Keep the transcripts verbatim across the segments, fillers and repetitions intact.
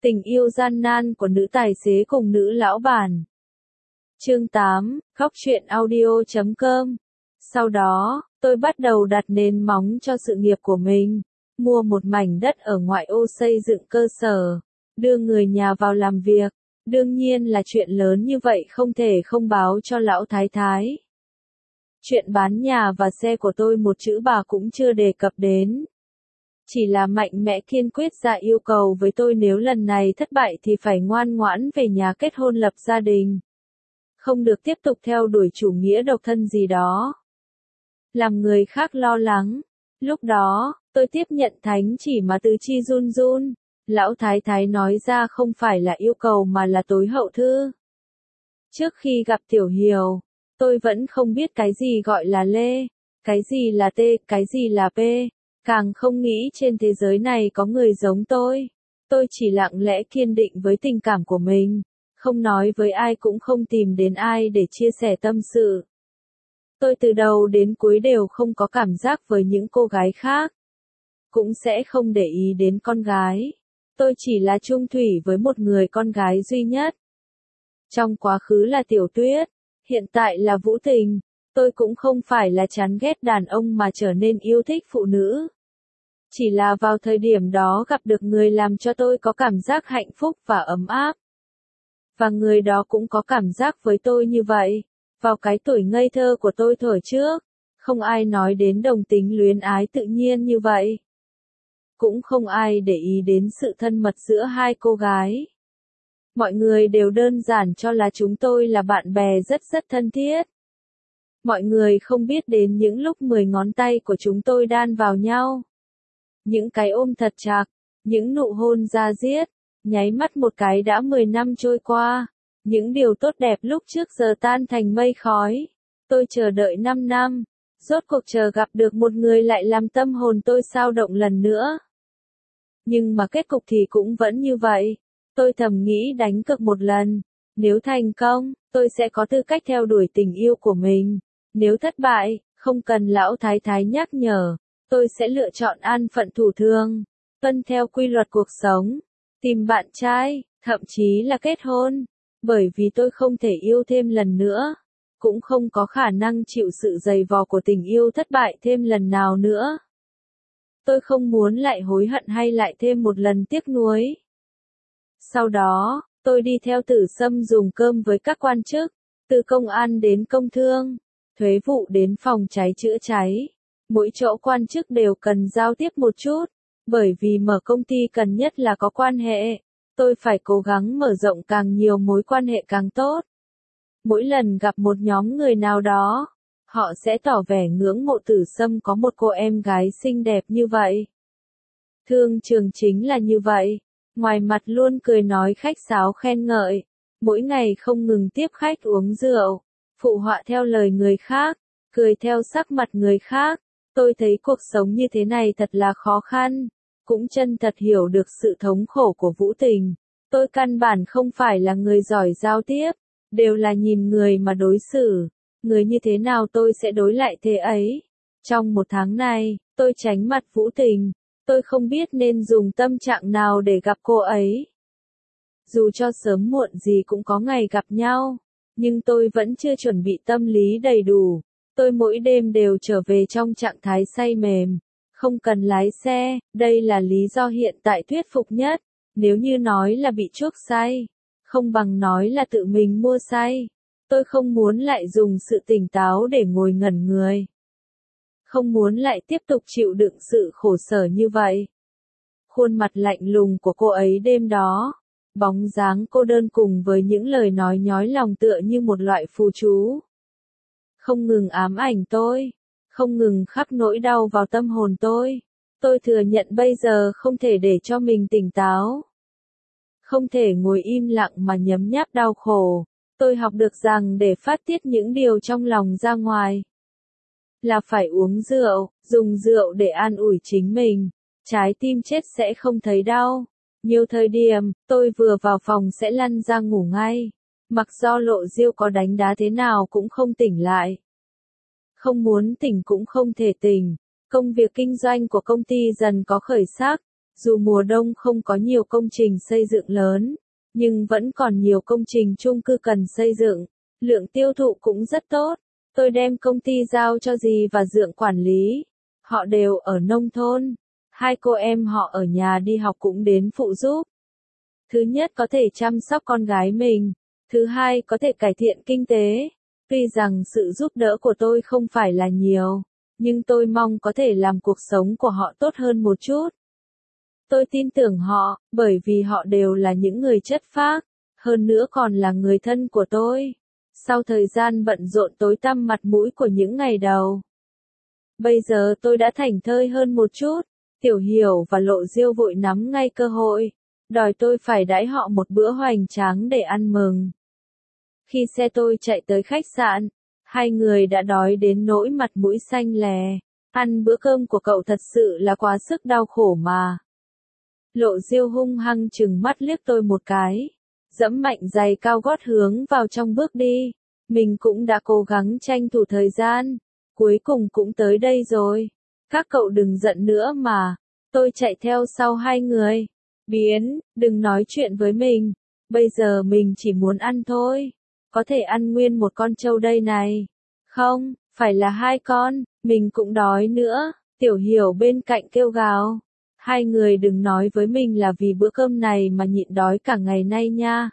Tình yêu gian nan của nữ tài xế cùng nữ lão bản. Chương tám, góc truyện audio chấm com. Sau đó, tôi bắt đầu đặt nền móng cho sự nghiệp của mình, mua một mảnh đất ở ngoại ô xây dựng cơ sở, đưa người nhà vào làm việc. Đương nhiên là chuyện lớn như vậy không thể không báo cho lão thái thái. Chuyện bán nhà và xe của tôi một chữ bà cũng chưa đề cập đến. Chỉ là mạnh mẽ kiên quyết ra yêu cầu với tôi nếu lần này thất bại thì phải ngoan ngoãn về nhà kết hôn lập gia đình. Không được tiếp tục theo đuổi chủ nghĩa độc thân gì đó. Làm người khác lo lắng. Lúc đó, tôi tiếp nhận thánh chỉ mà tứ chi run run. Lão thái thái nói ra không phải là yêu cầu mà là tối hậu thư. Trước khi gặp Tiểu Hiểu, tôi vẫn không biết cái gì gọi là lê, cái gì là tê, cái gì là pê. Càng không nghĩ trên thế giới này có người giống tôi. Tôi chỉ lặng lẽ kiên định với tình cảm của mình, không nói với ai cũng không tìm đến ai để chia sẻ tâm sự. Tôi từ đầu đến cuối đều không có cảm giác với những cô gái khác. Cũng sẽ không để ý đến con gái. Tôi chỉ là chung thủy với một người con gái duy nhất. Trong quá khứ là Tiểu Tuyết, hiện tại là Vũ Tình. Tôi cũng không phải là chán ghét đàn ông mà trở nên yêu thích phụ nữ. Chỉ là vào thời điểm đó gặp được người làm cho tôi có cảm giác hạnh phúc và ấm áp. Và người đó cũng có cảm giác với tôi như vậy. Vào cái tuổi ngây thơ của tôi thuở trước, không ai nói đến đồng tính luyến ái tự nhiên như vậy. Cũng không ai để ý đến sự thân mật giữa hai cô gái. Mọi người đều đơn giản cho là chúng tôi là bạn bè rất rất thân thiết. Mọi người không biết đến những lúc mười ngón tay của chúng tôi đan vào nhau. Những cái ôm thật chặt, những nụ hôn da diết, nháy mắt một cái đã mười năm trôi qua. Những điều tốt đẹp lúc trước giờ tan thành mây khói. Tôi chờ đợi năm năm, rốt cuộc chờ gặp được một người lại làm tâm hồn tôi xao động lần nữa. Nhưng mà kết cục thì cũng vẫn như vậy. Tôi thầm nghĩ đánh cược một lần. Nếu thành công, tôi sẽ có tư cách theo đuổi tình yêu của mình. Nếu thất bại, không cần lão thái thái nhắc nhở, tôi sẽ lựa chọn an phận thủ thường, tuân theo quy luật cuộc sống, tìm bạn trai, thậm chí là kết hôn. Bởi vì tôi không thể yêu thêm lần nữa, cũng không có khả năng chịu sự dày vò của tình yêu thất bại thêm lần nào nữa. Tôi không muốn lại hối hận hay lại thêm một lần tiếc nuối. Sau đó, tôi đi theo Tử Sâm dùng cơm với các quan chức, từ công an đến công thương, thuế vụ đến phòng cháy chữa cháy. Mỗi chỗ quan chức đều cần giao tiếp một chút, bởi vì mở công ty cần nhất là có quan hệ. Tôi phải cố gắng mở rộng càng nhiều mối quan hệ càng tốt. Mỗi lần gặp một nhóm người nào đó, họ sẽ tỏ vẻ ngưỡng mộ Tử Sâm có một cô em gái xinh đẹp như vậy. Thương Trường chính là như vậy, ngoài mặt luôn cười nói khách sáo khen ngợi, mỗi ngày không ngừng tiếp khách uống rượu, phụ họa theo lời người khác, cười theo sắc mặt người khác. Tôi thấy cuộc sống như thế này thật là khó khăn, cũng chân thật hiểu được sự thống khổ của Vũ Tình. Tôi căn bản không phải là người giỏi giao tiếp, đều là nhìn người mà đối xử, người như thế nào tôi sẽ đối lại thế ấy. Trong một tháng này, tôi tránh mặt Vũ Tình, tôi không biết nên dùng tâm trạng nào để gặp cô ấy. Dù cho sớm muộn gì cũng có ngày gặp nhau, nhưng tôi vẫn chưa chuẩn bị tâm lý đầy đủ. Tôi mỗi đêm đều trở về trong trạng thái say mềm, không cần lái xe, đây là lý do hiện tại thuyết phục nhất. Nếu như nói là bị chuốc say, không bằng nói là tự mình mua say. Tôi không muốn lại dùng sự tỉnh táo để ngồi ngẩn người. Không muốn lại tiếp tục chịu đựng sự khổ sở như vậy. Khuôn mặt lạnh lùng của cô ấy đêm đó, bóng dáng cô đơn cùng với những lời nói nhói lòng tựa như một loại phù chú. Không ngừng ám ảnh tôi, không ngừng khắc nỗi đau vào tâm hồn tôi. Tôi thừa nhận bây giờ không thể để cho mình tỉnh táo. Không thể ngồi im lặng mà nhấm nháp đau khổ. Tôi học được rằng để phát tiết những điều trong lòng ra ngoài, là phải uống rượu, dùng rượu để an ủi chính mình. Trái tim chết sẽ không thấy đau. Nhiều thời điểm, tôi vừa vào phòng sẽ lăn ra ngủ ngay. Mặc do Lộ Diêu có đánh đá thế nào cũng không tỉnh lại. Không muốn tỉnh cũng không thể tỉnh. Công việc kinh doanh của công ty dần có khởi sắc. Dù mùa đông không có nhiều công trình xây dựng lớn, nhưng vẫn còn nhiều công trình chung cư cần xây dựng, lượng tiêu thụ cũng rất tốt. Tôi đem công ty giao cho dì và Dượng quản lý. Họ đều ở nông thôn. Hai cô em họ ở nhà đi học cũng đến phụ giúp. Thứ nhất có thể chăm sóc con gái mình. Thứ hai có thể cải thiện kinh tế. Tuy rằng sự giúp đỡ của tôi không phải là nhiều, nhưng tôi mong có thể làm cuộc sống của họ tốt hơn một chút. Tôi tin tưởng họ, bởi vì họ đều là những người chất phác, hơn nữa còn là người thân của tôi. Sau thời gian bận rộn tối tăm mặt mũi của những ngày đầu, bây giờ tôi đã thảnh thơi hơn một chút. Tiểu Hiểu và Lộ Diêu vội nắm ngay cơ hội, đòi tôi phải đãi họ một bữa hoành tráng để ăn mừng. Khi xe tôi chạy tới khách sạn, hai người đã đói đến nỗi mặt mũi xanh lè. Ăn bữa cơm của cậu thật sự là quá sức đau khổ mà. Lộ Diêu hung hăng trừng mắt liếc tôi một cái, dẫm mạnh giày cao gót hướng vào trong bước đi. Mình cũng đã cố gắng tranh thủ thời gian, cuối cùng cũng tới đây rồi. Các cậu đừng giận nữa mà. Tôi chạy theo sau hai người. Biến, đừng nói chuyện với mình. Bây giờ mình chỉ muốn ăn thôi. Có thể ăn nguyên một con trâu đây này. Không, phải là hai con, mình cũng đói nữa. Tiểu Hiểu bên cạnh kêu gào. Hai người đừng nói với mình là vì bữa cơm này mà nhịn đói cả ngày nay nha.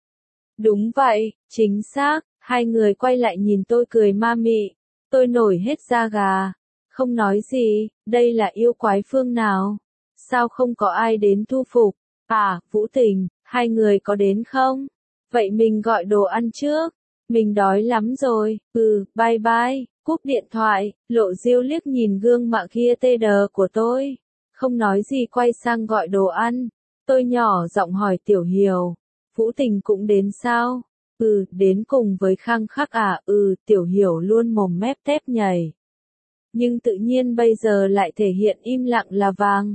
Đúng vậy, chính xác. Hai người quay lại nhìn tôi cười ma mị. Tôi nổi hết da gà. Không nói gì, đây là yêu quái phương nào? Sao không có ai đến thu phục? À, Vũ Tình, hai người có đến không? Vậy mình gọi đồ ăn trước. Mình đói lắm rồi. Ừ, bye bye. Cúp điện thoại, Lộ Diêu liếc nhìn gương mặt kia tê đờ của tôi. Không nói gì quay sang gọi đồ ăn. Tôi nhỏ giọng hỏi Tiểu Hiểu. Vũ Tình cũng đến sao? Ừ, đến cùng với Khang Khắc à? Ừ, Tiểu Hiểu luôn mồm mép tép nhảy. Nhưng tự nhiên bây giờ lại thể hiện im lặng là vàng.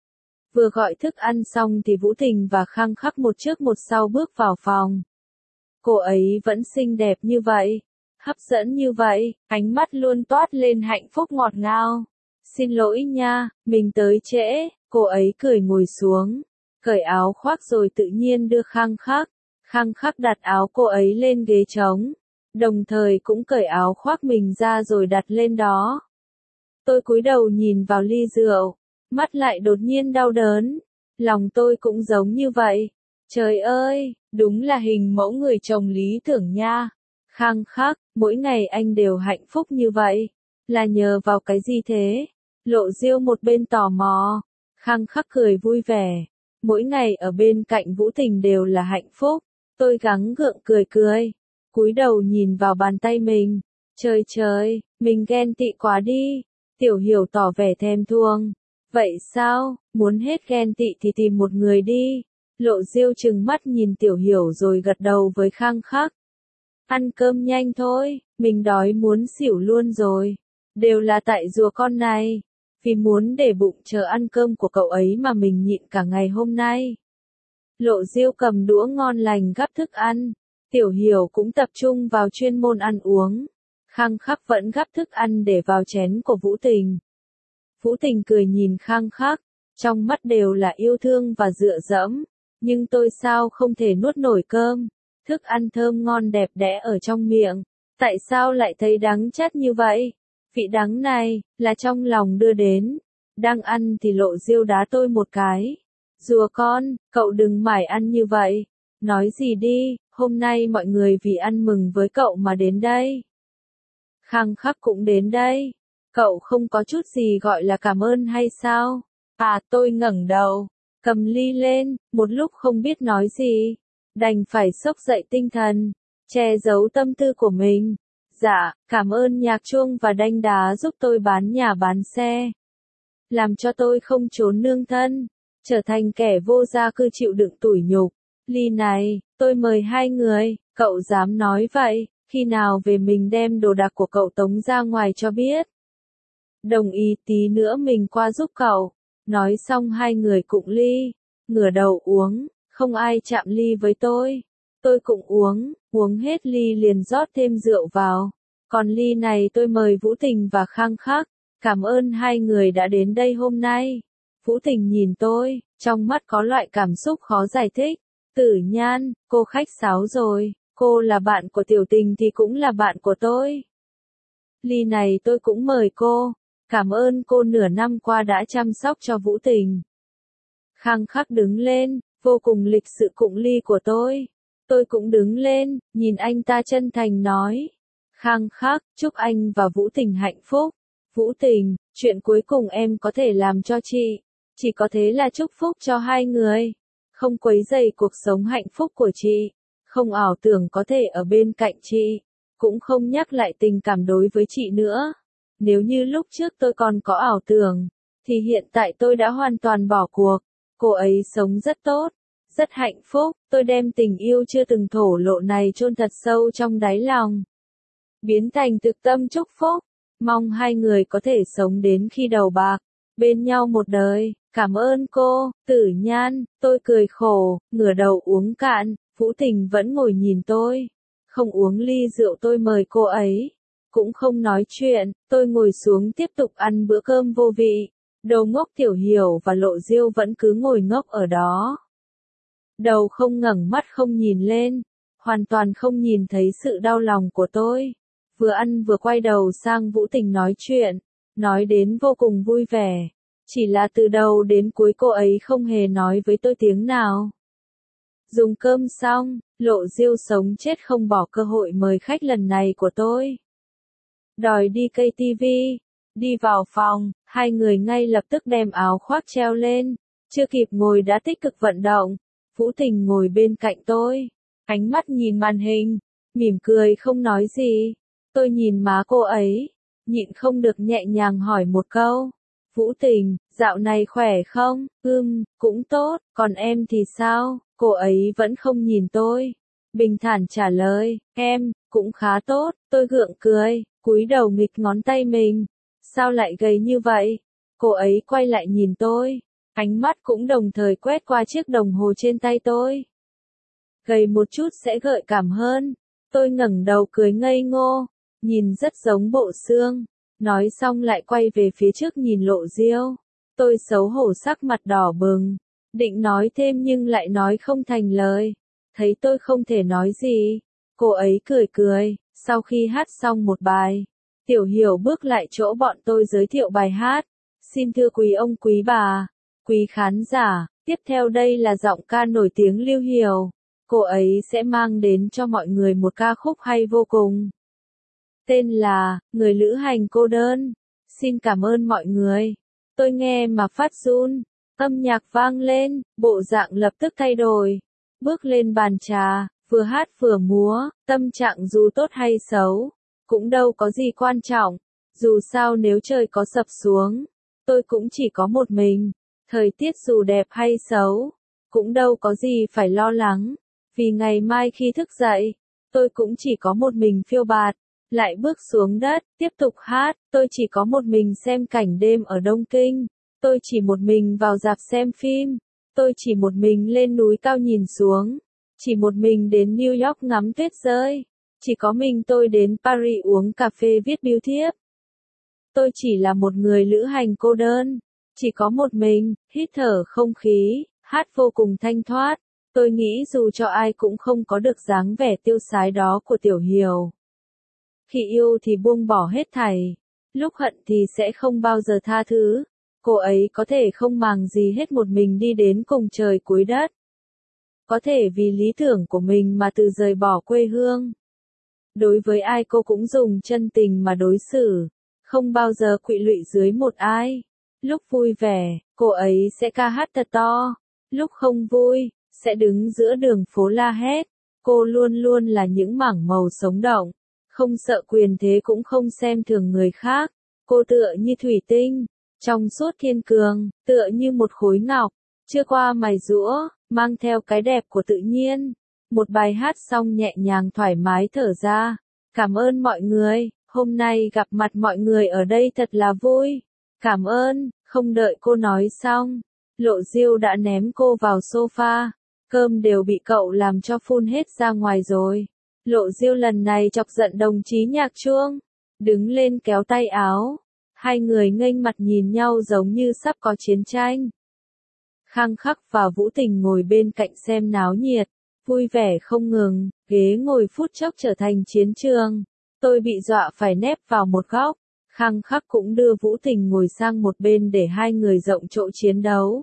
Vừa gọi thức ăn xong thì Vũ Tình và Khang Khắc một trước một sau bước vào phòng. Cô ấy vẫn xinh đẹp như vậy, hấp dẫn như vậy, ánh mắt luôn toát lên hạnh phúc ngọt ngào. Xin lỗi nha, mình tới trễ. Cô ấy cười ngồi xuống, cởi áo khoác rồi tự nhiên đưa Khang Khắc. Khang Khắc đặt áo cô ấy lên ghế trống, đồng thời cũng cởi áo khoác mình ra rồi đặt lên đó. Tôi cúi đầu nhìn vào ly rượu, mắt lại đột nhiên đau đớn. Lòng tôi cũng giống như vậy. Trời ơi, đúng là hình mẫu người chồng lý tưởng nha. Khang Khắc, mỗi ngày anh đều hạnh phúc như vậy. Là nhờ vào cái gì thế? Lộ Diêu một bên tò mò. Khang Khắc cười vui vẻ. Mỗi ngày ở bên cạnh Vũ Tình đều là hạnh phúc. Tôi gắng gượng cười cười. Cúi đầu nhìn vào bàn tay mình. Trời trời, mình ghen tị quá đi. Tiểu Hiểu tỏ vẻ thèm thuồng. Vậy sao, muốn hết ghen tị thì tìm một người đi. Lộ Diêu trừng mắt nhìn Tiểu Hiểu rồi gật đầu với Khang Khắc. Ăn cơm nhanh thôi, mình đói muốn xỉu luôn rồi. Đều là tại rùa con này. Vì muốn để bụng chờ ăn cơm của cậu ấy mà mình nhịn cả ngày hôm nay. Lộ Diêu cầm đũa ngon lành gắp thức ăn. Tiểu Hiểu cũng tập trung vào chuyên môn ăn uống. Khang Khắc vẫn gắp thức ăn để vào chén của Vũ Tình. Vũ Tình cười nhìn Khang Khắc, trong mắt đều là yêu thương và dựa dẫm. Nhưng tôi sao không thể nuốt nổi cơm? Thức ăn thơm ngon đẹp đẽ ở trong miệng. Tại sao lại thấy đắng chát như vậy? Vị đắng này, là trong lòng đưa đến. Đang ăn thì Lộ Diêu đá tôi một cái. Rùa con, cậu đừng mải ăn như vậy. Nói gì đi, hôm nay mọi người vì ăn mừng với cậu mà đến đây. Khang Khắc cũng đến đây. Cậu không có chút gì gọi là cảm ơn hay sao? À, tôi ngẩng đầu, cầm ly lên, một lúc không biết nói gì. Đành phải xốc dậy tinh thần, che giấu tâm tư của mình. Dạ, cảm ơn Nhạc Chuông và Đanh Đá giúp tôi bán nhà bán xe. Làm cho tôi không trốn nương thân, trở thành kẻ vô gia cư chịu đựng tủi nhục. Ly này, tôi mời hai người, cậu dám nói vậy, khi nào về mình đem đồ đạc của cậu tống ra ngoài cho biết. Đồng ý, tí nữa mình qua giúp cậu. Nói xong hai người cụng ly, ngửa đầu uống, không ai chạm ly với tôi. Tôi cũng uống, uống hết ly liền rót thêm rượu vào. Còn ly này tôi mời Vũ Tình và Khang Khắc. Cảm ơn hai người đã đến đây hôm nay. Vũ Tình nhìn tôi, trong mắt có loại cảm xúc khó giải thích. Tử Nhan, cô khách sáo rồi, cô là bạn của Tiểu Tình thì cũng là bạn của tôi. Ly này tôi cũng mời cô, cảm ơn cô nửa năm qua đã chăm sóc cho Vũ Tình. Khăng khắc đứng lên, vô cùng lịch sự cụng ly của tôi. Tôi cũng đứng lên, nhìn anh ta chân thành nói. Khăng khắc, chúc anh và Vũ Tình hạnh phúc. Vũ Tình, chuyện cuối cùng em có thể làm cho chị, chỉ có thế là chúc phúc cho hai người. Không quấy rầy cuộc sống hạnh phúc của chị, không ảo tưởng có thể ở bên cạnh chị, cũng không nhắc lại tình cảm đối với chị nữa. Nếu như lúc trước tôi còn có ảo tưởng, thì hiện tại tôi đã hoàn toàn bỏ cuộc. Cô ấy sống rất tốt, rất hạnh phúc, tôi đem tình yêu chưa từng thổ lộ này chôn thật sâu trong đáy lòng. Biến thành thực tâm chúc phúc, mong hai người có thể sống đến khi đầu bạc, bên nhau một đời. Cảm ơn cô, Tử Nhan, tôi cười khổ, ngửa đầu uống cạn, Vũ Tình vẫn ngồi nhìn tôi. Không uống ly rượu tôi mời cô ấy, cũng không nói chuyện, tôi ngồi xuống tiếp tục ăn bữa cơm vô vị. Đầu ngốc Tiểu Hiểu và Lộ Diêu vẫn cứ ngồi ngốc ở đó. Đầu không ngẩng mắt không nhìn lên, hoàn toàn không nhìn thấy sự đau lòng của tôi. Vừa ăn vừa quay đầu sang Vũ Tình nói chuyện, nói đến vô cùng vui vẻ. Chỉ là từ đầu đến cuối cô ấy không hề nói với tôi tiếng nào. Dùng cơm xong, Lộ Diêu sống chết không bỏ cơ hội mời khách lần này của tôi. Đòi đi cây tivi, đi vào phòng, hai người ngay lập tức đem áo khoác treo lên, chưa kịp ngồi đã tích cực vận động. Vũ Tình ngồi bên cạnh tôi, ánh mắt nhìn màn hình, mỉm cười không nói gì. Tôi nhìn má cô ấy, nhịn không được nhẹ nhàng hỏi một câu. Vũ Tình, dạo này khỏe không? Ừm, cũng tốt, còn em thì sao? Cô ấy vẫn không nhìn tôi. Bình thản trả lời, em, cũng khá tốt, tôi gượng cười, cúi đầu nghịch ngón tay mình. Sao lại gầy như vậy? Cô ấy quay lại nhìn tôi, ánh mắt cũng đồng thời quét qua chiếc đồng hồ trên tay tôi. Gầy một chút sẽ gợi cảm hơn. Tôi ngẩng đầu cười ngây ngô, nhìn rất giống bộ xương. Nói xong lại quay về phía trước nhìn Lộ Diêu. Tôi xấu hổ sắc mặt đỏ bừng, định nói thêm nhưng lại nói không thành lời. Thấy tôi không thể nói gì, cô ấy cười cười. Sau khi hát xong một bài, Tiểu Hiểu bước lại chỗ bọn tôi giới thiệu bài hát. Xin thưa quý ông quý bà, quý khán giả, tiếp theo đây là giọng ca nổi tiếng Lưu Hiểu. Cô ấy sẽ mang đến cho mọi người một ca khúc hay vô cùng. Tên là, Người Lữ Hành Cô Đơn. Xin cảm ơn mọi người. Tôi nghe mà phát run. Âm nhạc vang lên, bộ dạng lập tức thay đổi. Bước lên bàn trà, vừa hát vừa múa, tâm trạng dù tốt hay xấu, cũng đâu có gì quan trọng. Dù sao nếu trời có sập xuống, tôi cũng chỉ có một mình. Thời tiết dù đẹp hay xấu, cũng đâu có gì phải lo lắng. Vì ngày mai khi thức dậy, tôi cũng chỉ có một mình phiêu bạt. Lại bước xuống đất, tiếp tục hát, tôi chỉ có một mình xem cảnh đêm ở Đông Kinh. Tôi chỉ một mình vào rạp xem phim. Tôi chỉ một mình lên núi cao nhìn xuống. Chỉ một mình đến New York ngắm tuyết rơi. Chỉ có mình tôi đến Paris uống cà phê viết bưu thiếp. Tôi chỉ là một người lữ hành cô đơn. Chỉ có một mình, hít thở không khí, hát vô cùng thanh thoát. Tôi nghĩ dù cho ai cũng không có được dáng vẻ tiêu sái đó của Tiểu Hiểu. Khi yêu thì buông bỏ hết thảy, lúc hận thì sẽ không bao giờ tha thứ. Cô ấy có thể không màng gì hết một mình đi đến cùng trời cuối đất. Có thể vì lý tưởng của mình mà từ rời bỏ quê hương. Đối với ai cô cũng dùng chân tình mà đối xử, không bao giờ quỵ lụy dưới một ai. Lúc vui vẻ, cô ấy sẽ ca hát thật to. Lúc không vui, sẽ đứng giữa đường phố la hét. Cô luôn luôn là những mảng màu sống động. Không sợ quyền thế cũng không xem thường người khác. Cô tựa như thủy tinh, trong suốt thiên cường, tựa như một khối ngọc, chưa qua mài giũa, mang theo cái đẹp của tự nhiên. Một bài hát xong nhẹ nhàng thoải mái thở ra. Cảm ơn mọi người, hôm nay gặp mặt mọi người ở đây thật là vui. Cảm ơn, không đợi cô nói xong. Lộ Diêu đã ném cô vào sofa. Cơm đều bị cậu làm cho phun hết ra ngoài rồi. Lộ Diêu lần này chọc giận đồng chí Nhạc Chuông. Đứng lên kéo tay áo. Hai người nghênh mặt nhìn nhau giống như sắp có chiến tranh. Khang Khắc và Vũ Tình ngồi bên cạnh xem náo nhiệt, vui vẻ không ngừng, ghế ngồi phút chốc trở thành chiến trường. Tôi bị dọa phải nép vào một góc, Khang Khắc cũng đưa Vũ Tình ngồi sang một bên để hai người rộng chỗ chiến đấu.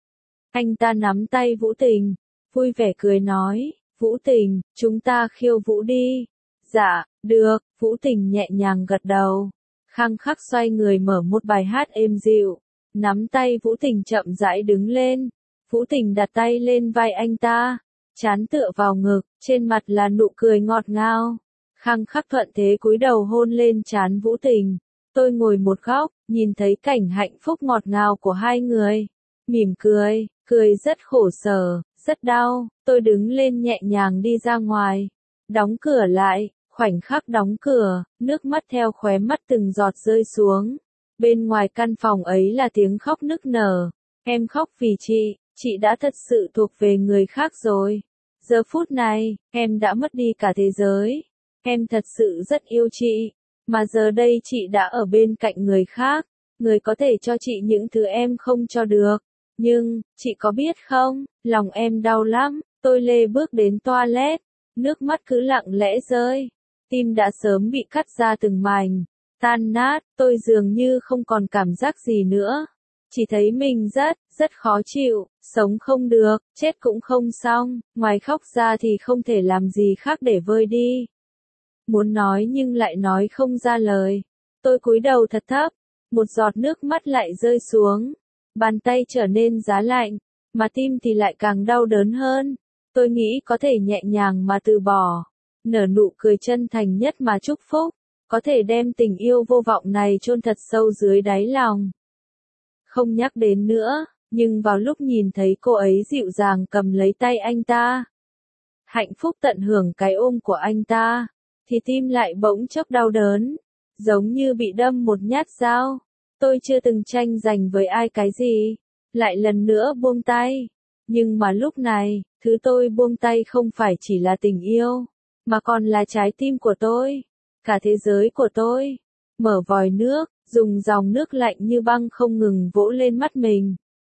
Anh ta nắm tay Vũ Tình, vui vẻ cười nói, Vũ Tình, chúng ta khiêu vũ đi. Dạ, được, Vũ Tình nhẹ nhàng gật đầu. Khang Khắc xoay người mở một bài hát êm dịu, nắm tay Vũ Tình chậm rãi đứng lên. Vũ Tình đặt tay lên vai anh ta, trán tựa vào ngực, trên mặt là nụ cười ngọt ngào. Khang Khắc thuận thế cúi đầu hôn lên trán Vũ Tình. Tôi ngồi một góc, nhìn thấy cảnh hạnh phúc ngọt ngào của hai người. Mỉm cười, cười rất khổ sở, rất đau. Tôi đứng lên nhẹ nhàng đi ra ngoài, đóng cửa lại. Khoảnh khắc đóng cửa, nước mắt theo khóe mắt từng giọt rơi xuống. Bên ngoài căn phòng ấy là tiếng khóc nức nở. Em khóc vì chị, chị đã thật sự thuộc về người khác rồi. Giờ phút này, em đã mất đi cả thế giới. Em thật sự rất yêu chị. Mà giờ đây chị đã ở bên cạnh người khác. Người có thể cho chị những thứ em không cho được. Nhưng, chị có biết không, lòng em đau lắm. Tôi lê bước đến toilet. Nước mắt cứ lặng lẽ rơi. Tim đã sớm bị cắt ra từng mảnh, tan nát, tôi dường như không còn cảm giác gì nữa. Chỉ thấy mình rất, rất khó chịu, sống không được, chết cũng không xong, ngoài khóc ra thì không thể làm gì khác để vơi đi. Muốn nói nhưng lại nói không ra lời. Tôi cúi đầu thật thấp, một giọt nước mắt lại rơi xuống. Bàn tay trở nên giá lạnh, mà tim thì lại càng đau đớn hơn. Tôi nghĩ có thể nhẹ nhàng mà từ bỏ. Nở nụ cười chân thành nhất mà chúc phúc, có thể đem tình yêu vô vọng này chôn thật sâu dưới đáy lòng. Không nhắc đến nữa, nhưng vào lúc nhìn thấy cô ấy dịu dàng cầm lấy tay anh ta, hạnh phúc tận hưởng cái ôm của anh ta, thì tim lại bỗng chốc đau đớn, giống như bị đâm một nhát dao. Tôi chưa từng tranh giành với ai cái gì, lại lần nữa buông tay. Nhưng mà lúc này, thứ tôi buông tay không phải chỉ là tình yêu, mà còn là trái tim của tôi, cả thế giới của tôi. Mở vòi nước, dùng dòng nước lạnh như băng không ngừng vỗ lên mắt mình.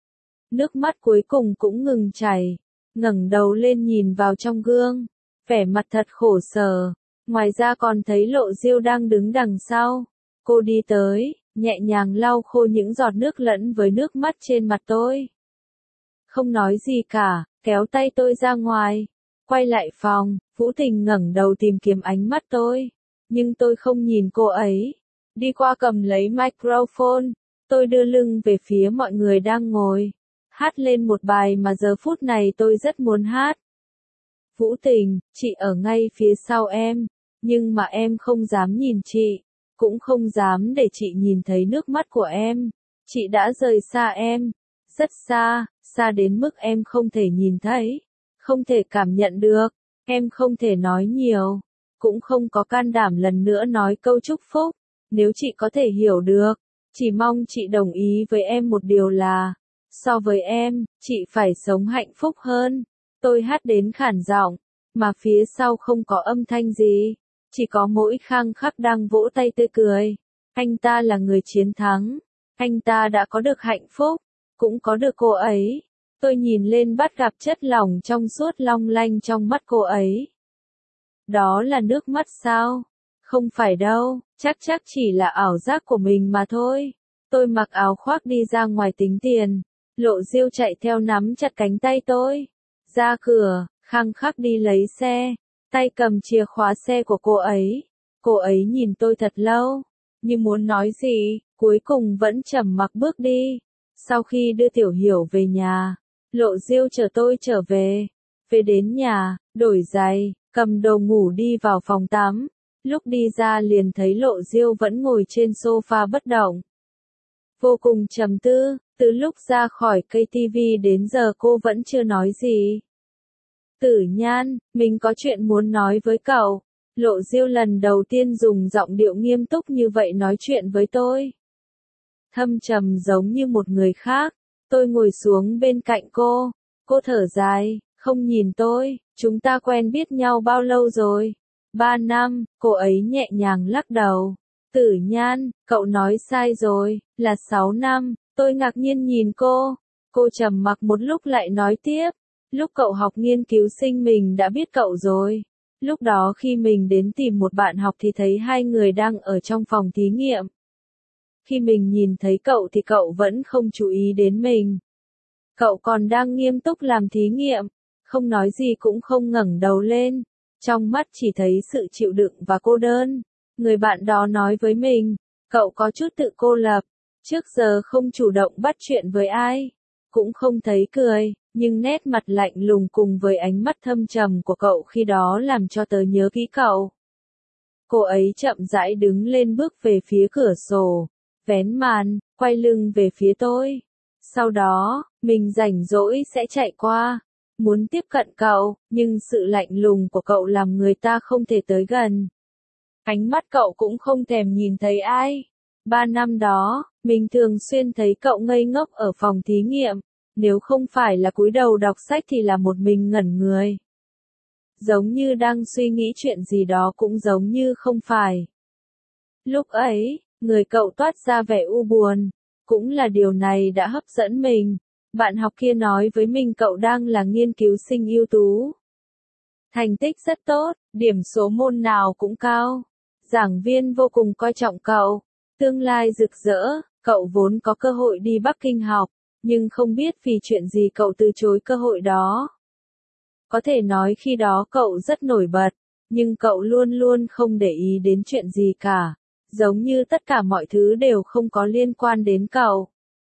Nước mắt cuối cùng cũng ngừng chảy, ngẩng đầu lên nhìn vào trong gương, vẻ mặt thật khổ sở. Ngoài ra còn thấy Lộ Diêu đang đứng đằng sau. Cô đi tới, nhẹ nhàng lau khô những giọt nước lẫn với nước mắt trên mặt tôi. Không nói gì cả, kéo tay tôi ra ngoài. Quay lại phòng, Vũ Tình ngẩng đầu tìm kiếm ánh mắt tôi. Nhưng tôi không nhìn cô ấy. Đi qua cầm lấy microphone. Tôi đưa lưng về phía mọi người đang ngồi. Hát lên một bài mà giờ phút này tôi rất muốn hát. Vũ Tình, chị ở ngay phía sau em. Nhưng mà em không dám nhìn chị. Cũng không dám để chị nhìn thấy nước mắt của em. Chị đã rời xa em. Rất xa, xa đến mức em không thể nhìn thấy. Không thể cảm nhận được, em không thể nói nhiều, cũng không có can đảm lần nữa nói câu chúc phúc. Nếu chị có thể hiểu được, chỉ mong chị đồng ý với em một điều là, so với em, chị phải sống hạnh phúc hơn. Tôi hát đến khản giọng, mà phía sau không có âm thanh gì, chỉ có mỗi Khang Khắc đang vỗ tay tươi cười. Anh ta là người chiến thắng, anh ta đã có được hạnh phúc, cũng có được cô ấy. Tôi nhìn lên bắt gặp chất lỏng trong suốt long lanh trong mắt cô ấy. Đó là nước mắt sao? Không phải đâu, chắc chắc chỉ là ảo giác của mình mà thôi. Tôi mặc áo khoác đi ra ngoài tính tiền. Lộ Diêu chạy theo nắm chặt cánh tay tôi. Ra cửa, Khang Khắc đi lấy xe. Tay cầm chìa khóa xe của cô ấy. Cô ấy nhìn tôi thật lâu, như muốn nói gì, cuối cùng vẫn trầm mặc bước đi. Sau khi đưa Tiểu Hiểu về nhà, Lộ Diêu chở tôi trở về. Về đến nhà, đổi giày, cầm đồ ngủ đi vào phòng tắm. Lúc đi ra liền thấy Lộ Diêu vẫn ngồi trên sofa bất động. Vô cùng trầm tư, từ lúc ra khỏi cây tivi đến giờ cô vẫn chưa nói gì. Tử Nhan, mình có chuyện muốn nói với cậu. Lộ Diêu lần đầu tiên dùng giọng điệu nghiêm túc như vậy nói chuyện với tôi. Thâm trầm giống như một người khác. Tôi ngồi xuống bên cạnh cô. Cô thở dài, không nhìn tôi. Chúng ta quen biết nhau bao lâu rồi? Ba năm, cô ấy nhẹ nhàng lắc đầu. Tử Nhan, cậu nói sai rồi, là sáu năm. Tôi ngạc nhiên nhìn cô. Cô trầm mặc một lúc lại nói tiếp. Lúc cậu học nghiên cứu sinh mình đã biết cậu rồi. Lúc đó khi mình đến tìm một bạn học thì thấy hai người đang ở trong phòng thí nghiệm. Khi mình nhìn thấy cậu thì cậu vẫn không chú ý đến mình. Cậu còn đang nghiêm túc làm thí nghiệm, không nói gì cũng không ngẩng đầu lên. Trong mắt chỉ thấy sự chịu đựng và cô đơn. Người bạn đó nói với mình, cậu có chút tự cô lập, trước giờ không chủ động bắt chuyện với ai, cũng không thấy cười, nhưng nét mặt lạnh lùng cùng với ánh mắt thâm trầm của cậu khi đó làm cho tớ nhớ kỹ cậu. Cô ấy chậm rãi đứng lên bước về phía cửa sổ, vén màn, quay lưng về phía tôi. Sau đó, mình rảnh rỗi sẽ chạy qua, muốn tiếp cận cậu, nhưng sự lạnh lùng của cậu làm người ta không thể tới gần. Ánh mắt cậu cũng không thèm nhìn thấy ai. Ba năm đó, mình thường xuyên thấy cậu ngây ngốc ở phòng thí nghiệm, nếu không phải là cúi đầu đọc sách thì là một mình ngẩn người. Giống như đang suy nghĩ chuyện gì đó cũng giống như không phải. Lúc ấy, người cậu toát ra vẻ u buồn, cũng là điều này đã hấp dẫn mình. Bạn học kia nói với mình cậu đang là nghiên cứu sinh ưu tú. Thành tích rất tốt, điểm số môn nào cũng cao. Giảng viên vô cùng coi trọng cậu. Tương lai rực rỡ, cậu vốn có cơ hội đi Bắc Kinh học, nhưng không biết vì chuyện gì cậu từ chối cơ hội đó. Có thể nói khi đó cậu rất nổi bật, nhưng cậu luôn luôn không để ý đến chuyện gì cả, giống như tất cả mọi thứ đều không có liên quan đến cậu.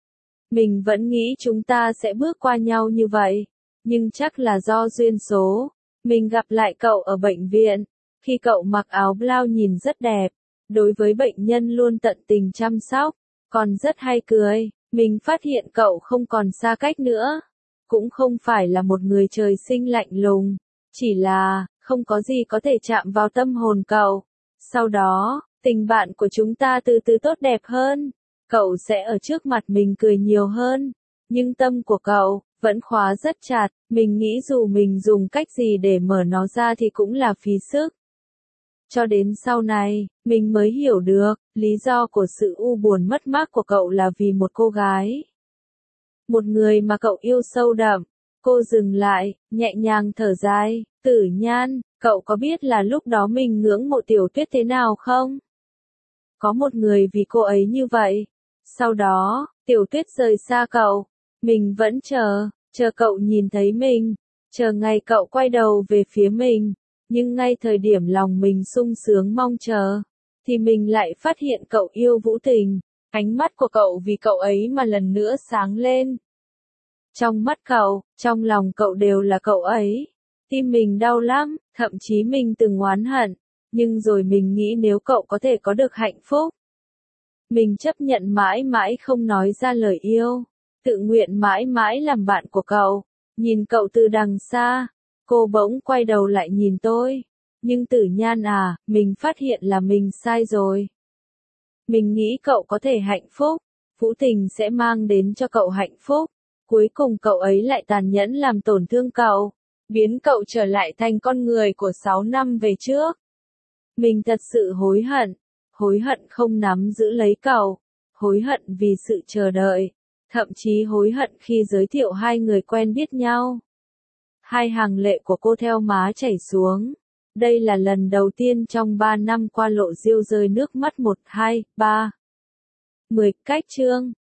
Mình vẫn nghĩ chúng ta sẽ bước qua nhau như vậy, nhưng chắc là do duyên số. Mình gặp lại cậu ở bệnh viện, khi cậu mặc áo blau nhìn rất đẹp, đối với bệnh nhân luôn tận tình chăm sóc, còn rất hay cười. Mình phát hiện cậu không còn xa cách nữa, cũng không phải là một người trời sinh lạnh lùng, chỉ là không có gì có thể chạm vào tâm hồn cậu. Sau đó, tình bạn của chúng ta từ từ tốt đẹp hơn, cậu sẽ ở trước mặt mình cười nhiều hơn, nhưng tâm của cậu vẫn khóa rất chặt. Mình nghĩ dù mình dùng cách gì để mở nó ra thì cũng là phí sức. Cho đến sau này, mình mới hiểu được, lý do của sự u buồn mất mát của cậu là vì một cô gái. Một người mà cậu yêu sâu đậm. Cô dừng lại, nhẹ nhàng thở dài. Tử Nhan, cậu có biết là lúc đó mình ngưỡng mộ Tiểu Tuyết thế nào không? Có một người vì cô ấy như vậy. Sau đó, Tiểu Tuyết rời xa cậu. Mình vẫn chờ, chờ cậu nhìn thấy mình, chờ ngày cậu quay đầu về phía mình. Nhưng ngay thời điểm lòng mình sung sướng mong chờ, thì mình lại phát hiện cậu yêu Vũ Tình. Ánh mắt của cậu vì cậu ấy mà lần nữa sáng lên. Trong mắt cậu, trong lòng cậu đều là cậu ấy. Tim mình đau lắm, thậm chí mình từng oán hận. Nhưng rồi mình nghĩ nếu cậu có thể có được hạnh phúc, mình chấp nhận mãi mãi không nói ra lời yêu, tự nguyện mãi mãi làm bạn của cậu. Nhìn cậu từ đằng xa, cô bỗng quay đầu lại nhìn tôi. Nhưng Tử Nhan à, mình phát hiện là mình sai rồi. Mình nghĩ cậu có thể hạnh phúc, Vũ Tình sẽ mang đến cho cậu hạnh phúc. Cuối cùng cậu ấy lại tàn nhẫn làm tổn thương cậu, biến cậu trở lại thành con người của sáu năm về trước. Mình thật sự hối hận, hối hận không nắm giữ lấy cậu, hối hận vì sự chờ đợi, thậm chí hối hận khi giới thiệu hai người quen biết nhau. Hai hàng lệ của cô theo má chảy xuống. Đây là lần đầu tiên trong ba năm qua Lộ Diêu rơi nước mắt một, hai, ba. mười cách chương.